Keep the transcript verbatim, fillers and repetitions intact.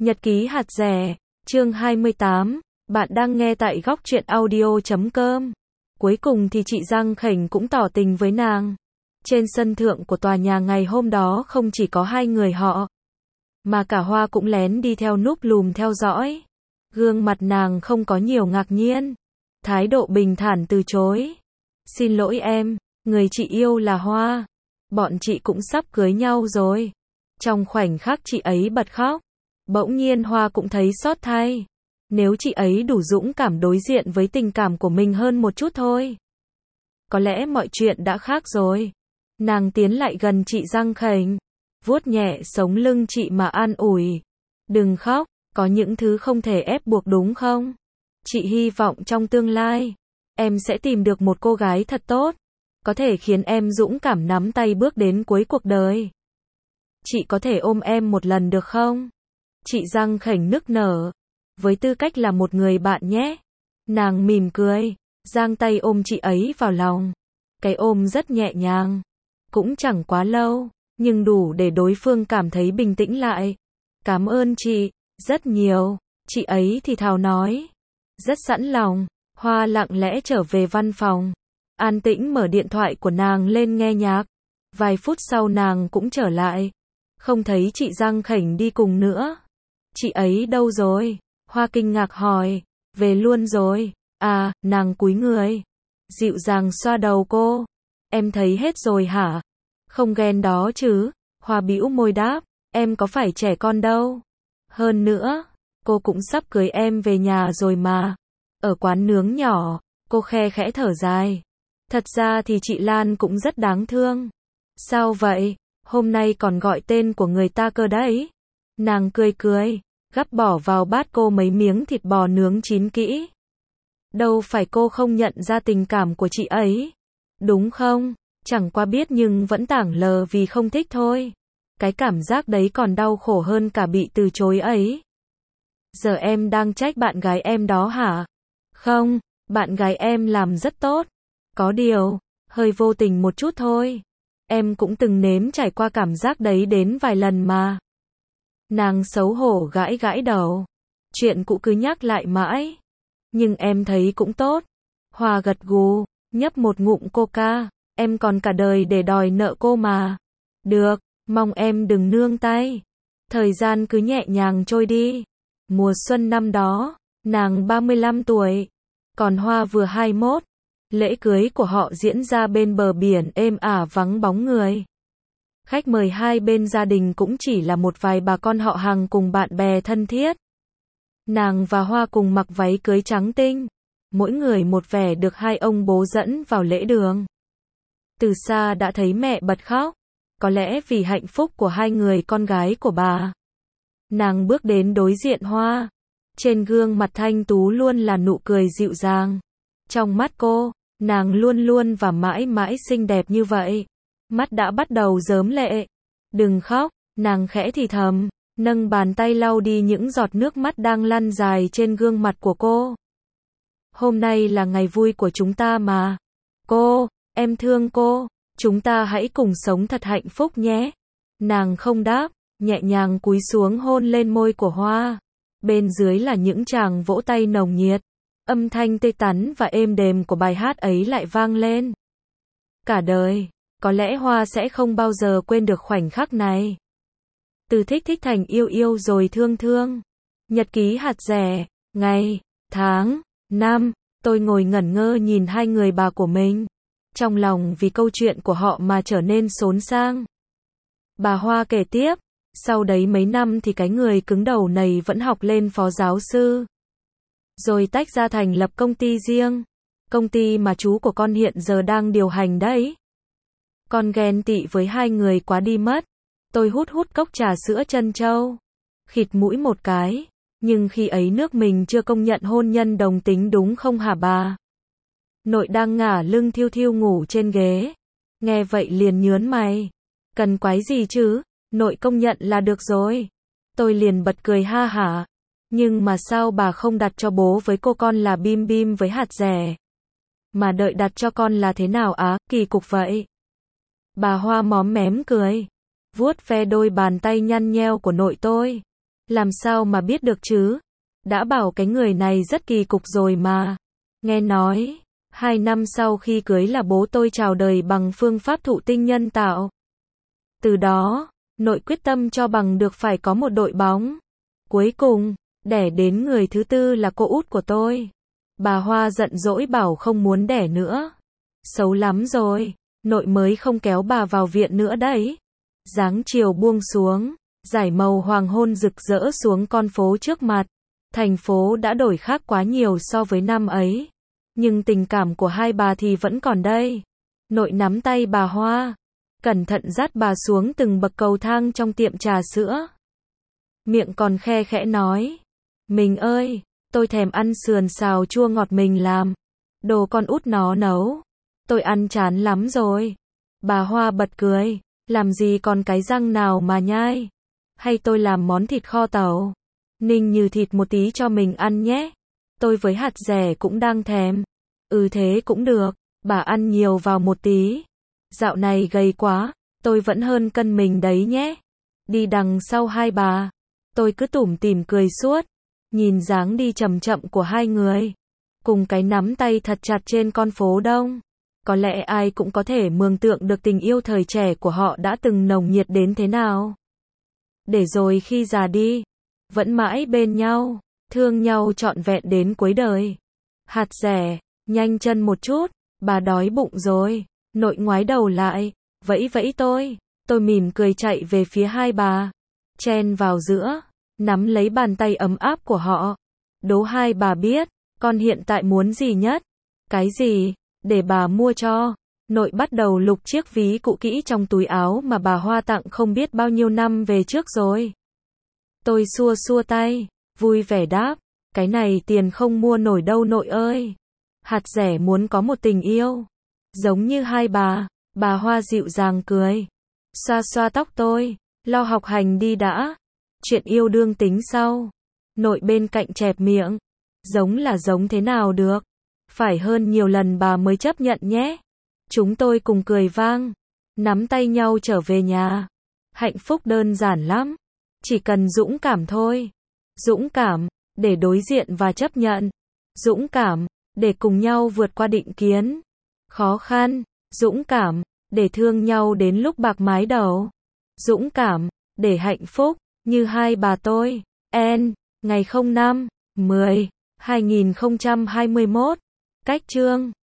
Nhật ký hạt rẻ, chương hai mươi tám, bạn đang nghe tại góc truyện audio chấm com. Cuối cùng thì chị Giang Khảnh cũng tỏ tình với nàng. Trên sân thượng của tòa nhà ngày hôm đó không chỉ có hai người họ, mà cả Hoa cũng lén đi theo núp lùm theo dõi. Gương mặt nàng không có nhiều ngạc nhiên, thái độ bình thản từ chối. Xin lỗi em, người chị yêu là Hoa. Bọn chị cũng sắp cưới nhau rồi. Trong khoảnh khắc chị ấy bật khóc, bỗng nhiên Hoa cũng thấy xót thay. Nếu chị ấy đủ dũng cảm đối diện với tình cảm của mình hơn một chút thôi, có lẽ mọi chuyện đã khác rồi. Nàng tiến lại gần chị Giang Khảnh, vuốt nhẹ sống lưng chị mà an ủi. Đừng khóc, có những thứ không thể ép buộc đúng không? Chị hy vọng trong tương lai, em sẽ tìm được một cô gái thật tốt, có thể khiến em dũng cảm nắm tay bước đến cuối cuộc đời. Chị có thể ôm em một lần được không? Chị Giang Khảnh nức nở. Với tư cách là một người bạn nhé. Nàng mỉm cười, giang tay ôm chị ấy vào lòng. Cái ôm rất nhẹ nhàng, cũng chẳng quá lâu, nhưng đủ để đối phương cảm thấy bình tĩnh lại. Cảm ơn chị, rất nhiều, chị ấy thì thào nói. Rất sẵn lòng. Hoa lặng lẽ trở về văn phòng, an tĩnh mở điện thoại của nàng lên nghe nhạc. Vài phút sau nàng cũng trở lại, không thấy chị Giang Khảnh đi cùng nữa. Chị ấy đâu rồi? Hoa kinh ngạc hỏi. Về luôn rồi. À, nàng cúi người, dịu dàng xoa đầu cô. Em thấy hết rồi hả? Không ghen đó chứ? Hoa bĩu môi đáp. Em có phải trẻ con đâu. Hơn nữa, cô cũng sắp cưới em về nhà rồi mà. Ở quán nướng nhỏ, cô khe khẽ thở dài. Thật ra thì chị Lan cũng rất đáng thương. Sao vậy? Hôm nay còn gọi tên của người ta cơ đấy. Nàng cười cười, gắp bỏ vào bát cô mấy miếng thịt bò nướng chín kỹ. Đâu phải cô không nhận ra tình cảm của chị ấy, đúng không? Chẳng qua biết nhưng vẫn tảng lờ vì không thích thôi. Cái cảm giác đấy còn đau khổ hơn cả bị từ chối ấy. Giờ em đang trách bạn gái em đó hả? Không, bạn gái em làm rất tốt. Có điều, hơi vô tình một chút thôi. Em cũng từng nếm trải qua cảm giác đấy đến vài lần mà. Nàng xấu hổ gãi gãi đầu. Chuyện cũ cứ nhắc lại mãi. Nhưng em thấy cũng tốt. Hoa gật gù, nhấp một ngụm coca. Em còn cả đời để đòi nợ cô mà. Được, mong em đừng nương tay. Thời gian cứ nhẹ nhàng trôi đi. Mùa xuân năm đó, nàng ba mươi lăm tuổi, còn Hoa vừa hai mươi mốt. Lễ cưới của họ diễn ra bên bờ biển êm ả vắng bóng người. Khách mời hai bên gia đình cũng chỉ là một vài bà con họ hàng cùng bạn bè thân thiết. Nàng và Hoa cùng mặc váy cưới trắng tinh, mỗi người một vẻ được hai ông bố dẫn vào lễ đường. Từ xa đã thấy mẹ bật khóc, có lẽ vì hạnh phúc của hai người con gái của bà. Nàng bước đến đối diện Hoa, trên gương mặt thanh tú luôn là nụ cười dịu dàng. Trong mắt cô, nàng luôn luôn và mãi mãi xinh đẹp như vậy. Mắt đã bắt đầu rớm lệ. Đừng khóc, nàng khẽ thì thầm, nâng bàn tay lau đi những giọt nước mắt đang lăn dài trên gương mặt của cô. Hôm nay là ngày vui của chúng ta mà. Cô, em thương cô, chúng ta hãy cùng sống thật hạnh phúc nhé. Nàng không đáp, nhẹ nhàng cúi xuống hôn lên môi của Hoa. Bên dưới là những tràng vỗ tay nồng nhiệt. Âm thanh tê tắn và êm đềm của bài hát ấy lại vang lên. Cả đời, có lẽ Hoa sẽ không bao giờ quên được khoảnh khắc này. Từ thích thích thành yêu yêu rồi thương thương. Nhật ký hạt rẻ, ngày, tháng, năm, tôi ngồi ngẩn ngơ nhìn hai người bà của mình. Trong lòng vì câu chuyện của họ mà trở nên xốn sang. Bà Hoa kể tiếp, sau đấy mấy năm thì cái người cứng đầu này vẫn học lên phó giáo sư. Rồi tách ra thành lập công ty riêng. Công ty mà chú của con hiện giờ đang điều hành đấy. Con ghen tị với hai người quá đi mất. Tôi hút hút cốc trà sữa trân châu. Khịt mũi một cái. Nhưng khi ấy nước mình chưa công nhận hôn nhân đồng tính đúng không hả bà? Nội đang ngả lưng thiêu thiêu ngủ trên ghế. Nghe vậy liền nhớn mày. Cần quái gì chứ? Nội công nhận là được rồi. Tôi liền bật cười ha hả. Nhưng mà sao bà không đặt cho bố với cô con là bim bim với hạt rẻ? Mà đợi đặt cho con là thế nào á, kỳ cục vậy. Bà Hoa móm mém cười, vuốt ve đôi bàn tay nhăn nheo của nội tôi. Làm sao mà biết được chứ? Đã bảo cái người này rất kỳ cục rồi mà. Nghe nói, hai năm sau khi cưới là bố tôi chào đời bằng phương pháp thụ tinh nhân tạo. Từ đó, nội quyết tâm cho bằng được phải có một đội bóng. Cuối cùng, đẻ đến người thứ tư là cô út của tôi. Bà Hoa giận dỗi bảo không muốn đẻ nữa. Xấu lắm rồi, nội mới không kéo bà vào viện nữa đấy. Dáng chiều buông xuống, dải màu hoàng hôn rực rỡ xuống con phố trước mặt. Thành phố đã đổi khác quá nhiều so với năm ấy. Nhưng tình cảm của hai bà thì vẫn còn đây. Nội nắm tay bà Hoa, cẩn thận dắt bà xuống từng bậc cầu thang trong tiệm trà sữa. Miệng còn khe khẽ nói, mình ơi, tôi thèm ăn sườn xào chua ngọt mình làm. Đồ con út nó nấu. Tôi ăn chán lắm rồi. Bà Hoa bật cười, làm gì còn cái răng nào mà nhai. Hay tôi làm món thịt kho tàu. Ninh như thịt một tí cho mình ăn nhé. Tôi với hạt dẻ cũng đang thèm. Ừ thế cũng được, bà ăn nhiều vào một tí. Dạo này gầy quá, tôi vẫn hơn cân mình đấy nhé. Đi đằng sau hai bà, tôi cứ tủm tỉm cười suốt. Nhìn dáng đi chậm chậm của hai người, cùng cái nắm tay thật chặt trên con phố đông. Có lẽ ai cũng có thể mường tượng được tình yêu thời trẻ của họ đã từng nồng nhiệt đến thế nào. Để rồi khi già đi, vẫn mãi bên nhau, thương nhau trọn vẹn đến cuối đời. Hạt dẻ, nhanh chân một chút, bà đói bụng rồi. Nội ngoái đầu lại, vẫy vẫy tôi. Tôi mỉm cười chạy về phía hai bà, chen vào giữa, nắm lấy bàn tay ấm áp của họ. Đố hai bà biết, con hiện tại muốn gì nhất? Cái gì? Để bà mua cho. Nội bắt đầu lục chiếc ví cũ kỹ trong túi áo mà bà Hoa tặng không biết bao nhiêu năm về trước rồi. Tôi xua xua tay, vui vẻ đáp, cái này tiền không mua nổi đâu nội ơi. Hạt dẻ muốn có một tình yêu giống như hai bà. Bà Hoa dịu dàng cười, xoa xoa tóc tôi, lo học hành đi đã. Chuyện yêu đương tính sau. Nội bên cạnh chẹp miệng, giống là giống thế nào được, phải hơn nhiều lần bà mới chấp nhận nhé. Chúng tôi cùng cười vang, nắm tay nhau trở về nhà. Hạnh phúc đơn giản lắm, chỉ cần dũng cảm thôi. Dũng cảm để đối diện và chấp nhận. Dũng cảm để cùng nhau vượt qua định kiến, khó khăn. Dũng cảm để thương nhau đến lúc bạc mái đầu. Dũng cảm để hạnh phúc như hai bà tôi. En, ngày không năm, mười, hai nghìn không trăm hai mươi mốt. Cách chương